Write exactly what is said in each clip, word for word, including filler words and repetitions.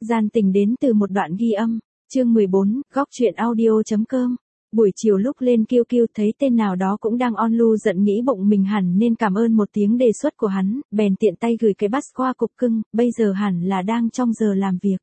Gian tình đến từ một đoạn ghi âm, chương mười bốn, góc truyện audio.com. Buổi chiều lúc lên kêu kêu thấy tên nào đó cũng đang on lưu giận nghĩ bụng mình hẳn nên cảm ơn một tiếng đề xuất của hắn, bèn tiện tay gửi cái bát qua cục cưng, bây giờ hẳn là đang trong giờ làm việc.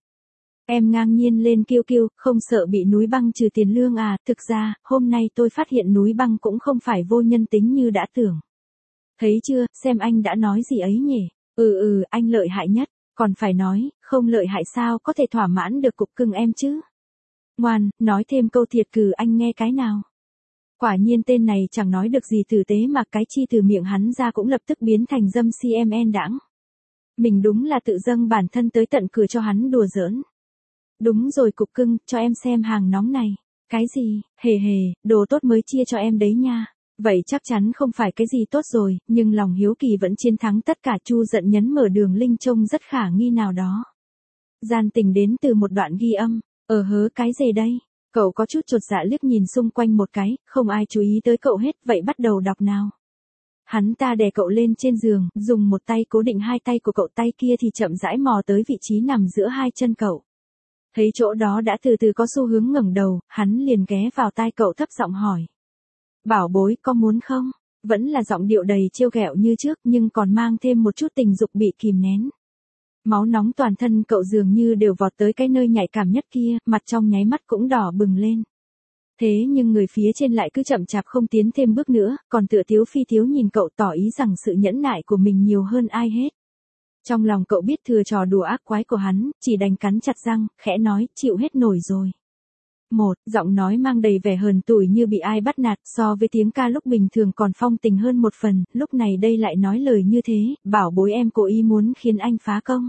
Em ngang nhiên lên kêu kêu, không sợ bị núi băng trừ tiền lương à, thực ra, hôm nay tôi phát hiện núi băng cũng không phải vô nhân tính như đã tưởng. Thấy chưa, xem anh đã nói gì ấy nhỉ? Ừ ừ, anh lợi hại nhất, còn phải nói, không lợi hại sao có thể thỏa mãn được cục cưng em chứ? Ngoan, nói thêm câu thiệt cử anh nghe cái nào. Quả nhiên tên này chẳng nói được gì tử tế mà cái chi từ miệng hắn ra cũng lập tức biến thành dâm xê em en đãng. Mình đúng là tự dâng bản thân tới tận cửa cho hắn đùa giỡn. Đúng rồi cục cưng, cho em xem hàng nóng này. Cái gì, hề hề, đồ tốt mới chia cho em đấy nha. Vậy chắc chắn không phải cái gì tốt rồi, nhưng lòng hiếu kỳ vẫn chiến thắng tất cả. Chu giận nhấn mở đường link trông rất khả nghi nào đó. Gian tình đến từ một đoạn ghi âm. Ờ hớ cái gì đây? Cậu có chút chột dạ liếc nhìn xung quanh một cái, không ai chú ý tới cậu hết, vậy bắt đầu đọc nào. Hắn ta đè cậu lên trên giường, dùng một tay cố định hai tay của cậu, tay kia thì chậm rãi mò tới vị trí nằm giữa hai chân cậu. Thấy chỗ đó đã từ từ có xu hướng ngẩng đầu, hắn liền ghé vào tai cậu thấp giọng hỏi. Bảo bối, có muốn không? Vẫn là giọng điệu đầy trêu ghẹo như trước nhưng còn mang thêm một chút tình dục bị kìm nén. Máu nóng toàn thân cậu dường như đều vọt tới cái nơi nhạy cảm nhất kia, mặt trong nháy mắt cũng đỏ bừng lên. Thế nhưng người phía trên lại cứ chậm chạp không tiến thêm bước nữa, còn tựa tiếu phi tiếu nhìn cậu tỏ ý rằng sự nhẫn nại của mình nhiều hơn ai hết. Trong lòng cậu biết thừa trò đùa ác quái của hắn, chỉ đành cắn chặt răng, khẽ nói, chịu hết nổi rồi. Một, giọng nói mang đầy vẻ hờn tủi như bị ai bắt nạt, so với tiếng ca lúc bình thường còn phong tình hơn một phần, lúc này đây lại nói lời như thế, bảo bối em cố ý muốn khiến anh phá công.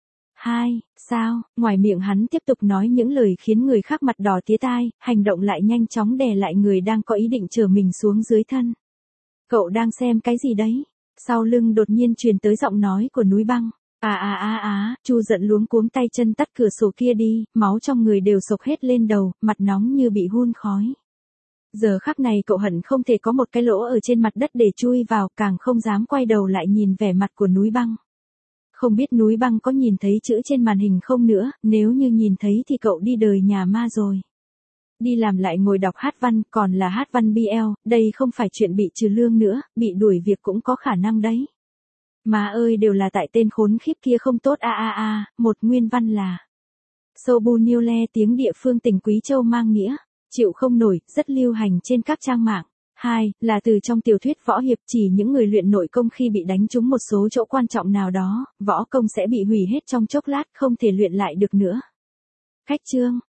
Hai, sao, ngoài miệng hắn tiếp tục nói những lời khiến người khác mặt đỏ tía tai, hành động lại nhanh chóng đè lại người đang có ý định chở mình xuống dưới thân. Cậu đang xem cái gì đấy? Sau lưng đột nhiên truyền tới giọng nói của núi băng. À à à à, Chu giận luống cuống tay chân tắt cửa sổ kia đi, máu trong người đều sộc hết lên đầu, mặt nóng như bị hun khói. Giờ khắc này cậu hận không thể có một cái lỗ ở trên mặt đất để chui vào, càng không dám quay đầu lại nhìn vẻ mặt của núi băng. Không biết núi băng có nhìn thấy chữ trên màn hình không nữa, nếu như nhìn thấy thì cậu đi đời nhà ma rồi. Đi làm lại ngồi đọc hát văn, còn là hát văn bê lờ, đây không phải chuyện bị trừ lương nữa, bị đuổi việc cũng có khả năng đấy. Má ơi đều là tại tên khốn khiếp kia không tốt a a a, một nguyên văn là Sobu Niu Le tiếng địa phương tỉnh Quý Châu mang nghĩa, chịu không nổi, rất lưu hành trên các trang mạng. Hai, là từ trong tiểu thuyết võ hiệp, chỉ những người luyện nội công khi bị đánh trúng một số chỗ quan trọng nào đó, võ công sẽ bị hủy hết trong chốc lát, không thể luyện lại được nữa. Cách chương,